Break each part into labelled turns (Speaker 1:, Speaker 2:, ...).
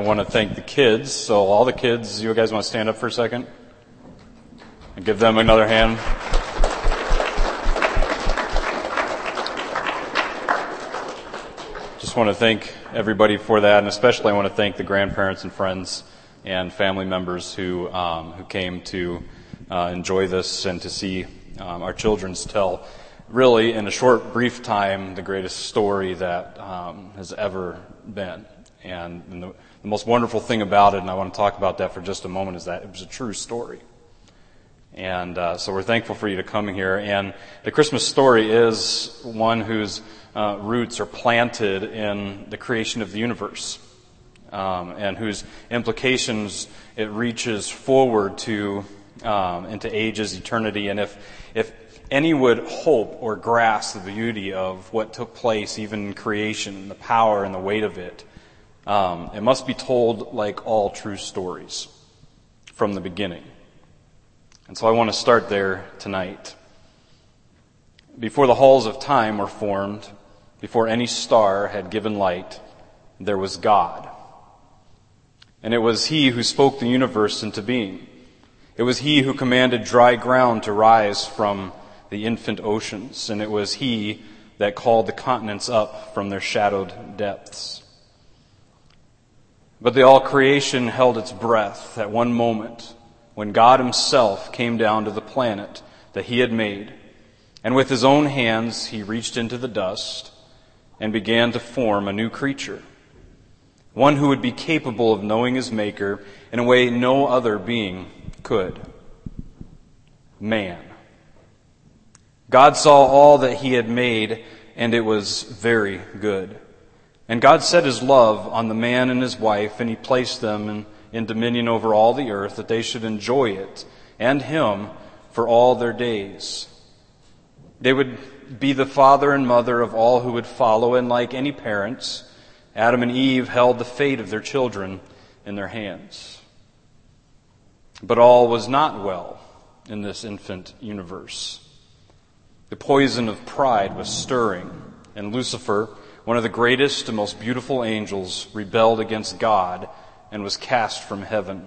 Speaker 1: want to thank the kids. So all the kids, you guys want to stand up for a second? And give them another hand. Just want to thank everybody for that, and especially I want to thank the grandparents and friends and family members who came to enjoy this and to see our children tell, really, in a short, brief time, the greatest story that has ever been. And the most wonderful thing about it, and I want to talk about that for just a moment, is that it was a true story. And so we're thankful for you to come here. And the Christmas story is one whose roots are planted in the creation of the universe, and whose implications it reaches forward to into ages, eternity. And if any would hope or grasp the beauty of what took place, even in creation, the power and the weight of it, it must be told like all true stories from the beginning. And so I want to start there tonight. Before the halls of time were formed, before any star had given light, there was God. And it was He who spoke the universe into being. It was He who commanded dry ground to rise from the infant oceans. And it was He that called the continents up from their shadowed depths. But the all creation held its breath at one moment when God Himself came down to the planet that He had made. And with His own hands He reached into the dust and began to form a new creature. One who would be capable of knowing His Maker in a way no other being could. Man. God saw all that He had made, and it was very good. And God set His love on the man and his wife, and He placed them in dominion over all the earth, that they should enjoy it and Him for all their days. They would be the father and mother of all who would follow, and like any parents, Adam and Eve held the fate of their children in their hands. But all was not well in this infant universe. The poison of pride was stirring, and Lucifer, one of the greatest and most beautiful angels, rebelled against God and was cast from heaven.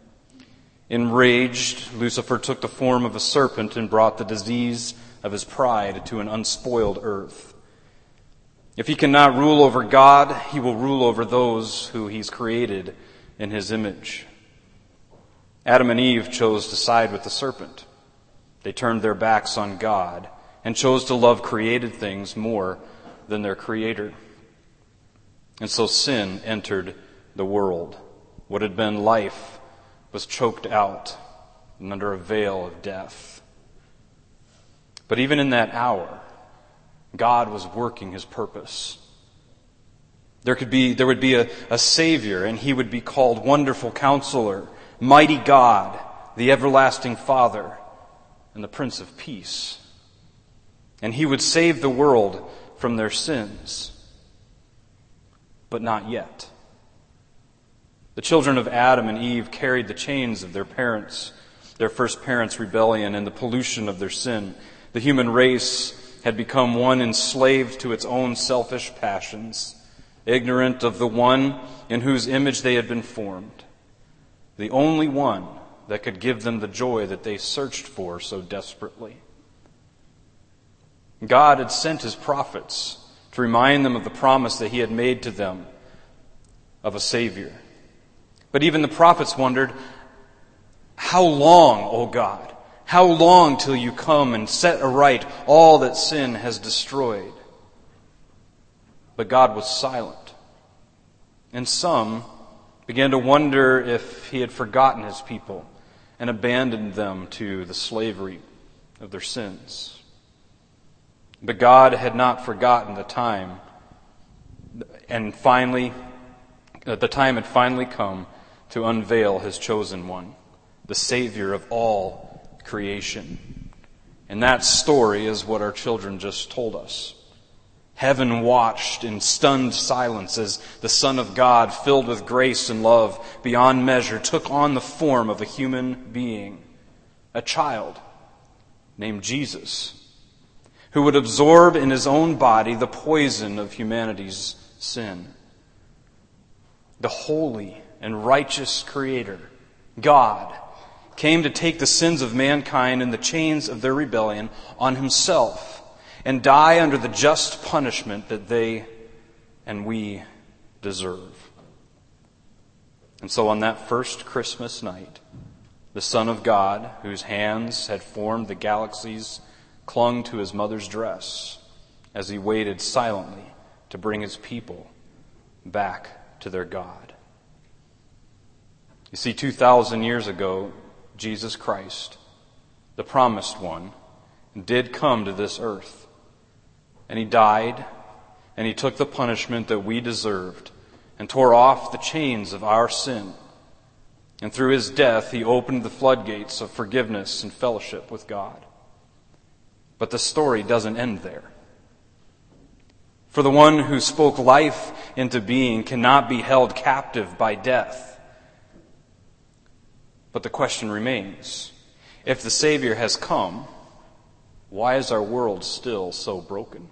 Speaker 1: Enraged, Lucifer took the form of a serpent and brought the disease of his pride to an unspoiled earth. If he cannot rule over God, he will rule over those who He's created in His image. Adam and Eve chose to side with the serpent. They turned their backs on God and chose to love created things more than their Creator. And so sin entered the world. What had been life was choked out and under a veil of death. But even in that hour, God was working His purpose. There would be a Savior, and He would be called Wonderful Counselor, Mighty God, the Everlasting Father, and the Prince of Peace. And He would save the world from their sins. But not yet. The children of Adam and Eve carried the chains of their first parents' rebellion and the pollution of their sin. The human race had become one enslaved to its own selfish passions, ignorant of the one in whose image they had been formed, the only one that could give them the joy that they searched for so desperately. God had sent His prophets to remind them of the promise that He had made to them of a Savior. But even the prophets wondered, how long, O God? How long till You come and set aright all that sin has destroyed? But God was silent. And some began to wonder if He had forgotten His people and abandoned them to the slavery of their sins. But God had not forgotten the time, and the time had finally come to unveil His chosen one, the Savior of all creation. And that story is what our children just told us. Heaven watched in stunned silence as the Son of God, filled with grace and love beyond measure, took on the form of a human being, a child named Jesus, who would absorb in His own body the poison of humanity's sin. the holy and righteous Creator, God, came to take the sins of mankind and the chains of their rebellion on himself and die under the just punishment that they and we deserve. And so on that first Christmas night, the Son of God, whose hands had formed the galaxies, clung to his mother's dress as he waited silently to bring his people back to their God. You see, 2,000 years ago, Jesus Christ, the promised one, did come to this earth. And he died, and he took the punishment that we deserved and tore off the chains of our sin. And through his death, he opened the floodgates of forgiveness and fellowship with God. But the story doesn't end there. For the one who spoke life into being cannot be held captive by death. But the question remains, if the Savior has come, why is our world still so broken?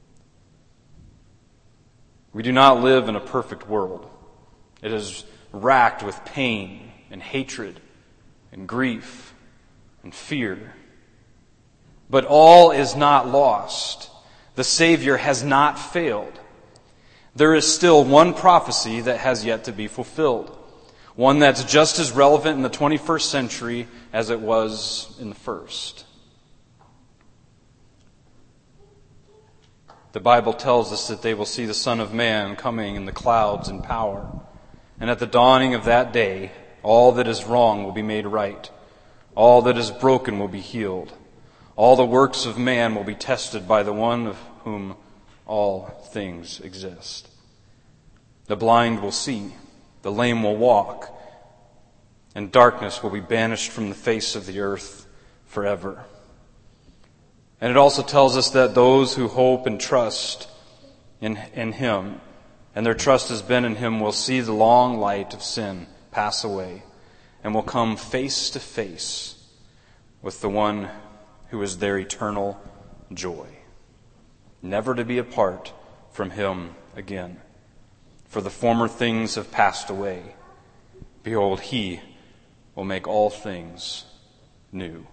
Speaker 1: We do not live in a perfect world. It is racked with pain and hatred and grief and fear. But all is not lost. The Savior has not failed. There is still one prophecy that has yet to be fulfilled. One that's just as relevant in the 21st century as it was in the first. The Bible tells us that they will see the Son of Man coming in the clouds in power. And at the dawning of that day, all that is wrong will be made right. All that is broken will be healed. All the works of man will be tested by the one of whom all things exist. The blind will see. The lame will walk, and darkness will be banished from the face of the earth forever. And it also tells us that those who hope and trust in Him, and their trust has been in Him, will see the long light of sin pass away, and will come face to face with the one who is their eternal joy, never to be apart from Him again. For the former things have passed away. Behold, He will make all things new.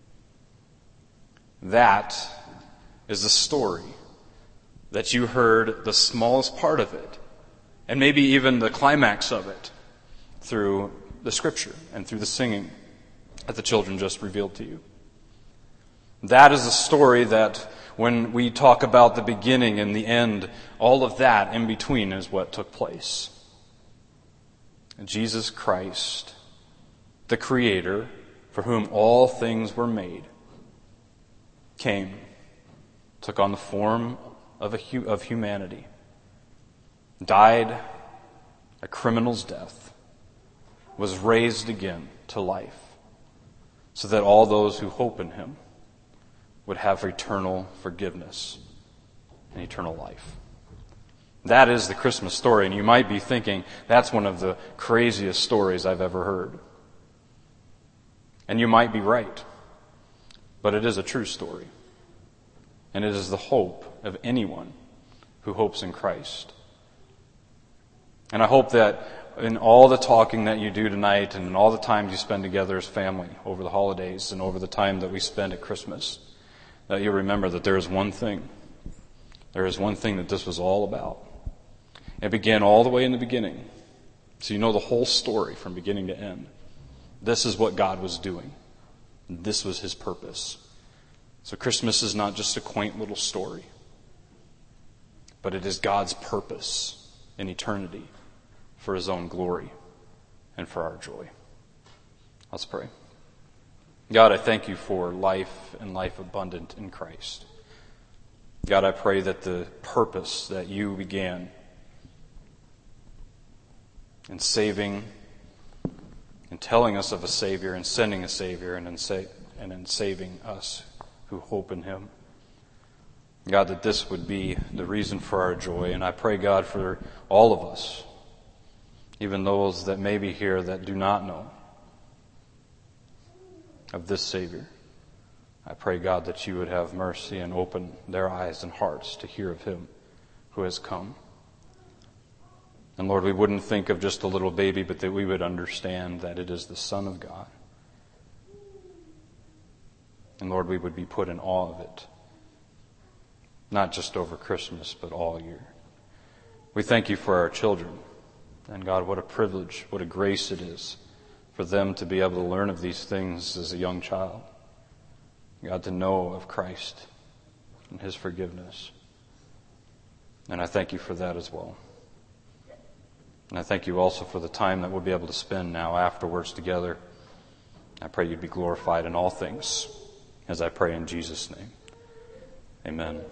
Speaker 1: That is the story that you heard the smallest part of it, and maybe even the climax of it, through the Scripture and through the singing that the children just revealed to you. That is a story that when we talk about the beginning and the end, all of that in between is what took place. Jesus Christ, the Creator, for whom all things were made, came, took on the form of humanity, died a criminal's death, was raised again to life, so that all those who hope in Him would have eternal forgiveness and eternal life. That is the Christmas story, and you might be thinking, that's one of the craziest stories I've ever heard. And you might be right, but it is a true story. And it is the hope of anyone who hopes in Christ. And I hope that in all the talking that you do tonight and in all the time you spend together as family over the holidays and over the time that we spend at Christmas, that you remember that there is one thing. There is one thing that this was all about. It began all the way in the beginning. So you know the whole story from beginning to end. This is what God was doing. This was His purpose. So Christmas is not just a quaint little story, but it is God's purpose in eternity for His own glory and for our joy. Let's pray. God, I thank You for life and life abundant in Christ. God, I pray that the purpose that You began in saving and telling us of a Savior and sending a Savior and in saving us who hope in Him, God, that this would be the reason for our joy. And I pray, God, for all of us, even those that may be here that do not know of this Savior. I pray, God, that You would have mercy and open their eyes and hearts to hear of Him who has come. And Lord, we wouldn't think of just a little baby, but that we would understand that it is the Son of God. And Lord, we would be put in awe of it. Not just over Christmas, but all year. We thank you for our children. And God, what a privilege, what a grace it is for them to be able to learn of these things as a young child. God, to know of Christ and His forgiveness. And I thank you for that as well. And I thank you also for the time that we'll be able to spend now afterwards together. I pray you'd be glorified in all things, as I pray in Jesus' name. Amen.